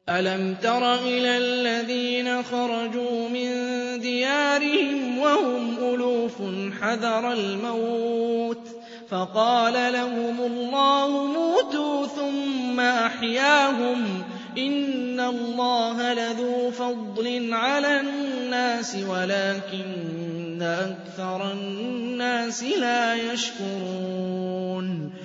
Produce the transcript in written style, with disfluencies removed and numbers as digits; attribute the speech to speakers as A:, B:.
A: أَلَمْ تَرَ إِلَى الَّذِينَ خَرَجُوا مِن دِيَارِهِمْ وَهُمْ أُلُوفٌ حَذَرَ الْمَوْتِ فَقَالَ لَهُمُ اللَّهُ مُوتُوا ثُمَّ أَحْيَاهُمْ ۚ إِنَّ اللَّهَ لَذُو فَضْلٍ عَلَى النَّاسِ وَلَٰكِنَّ أَكْثَرَ النَّاسِ لَا يَشْكُرُونَ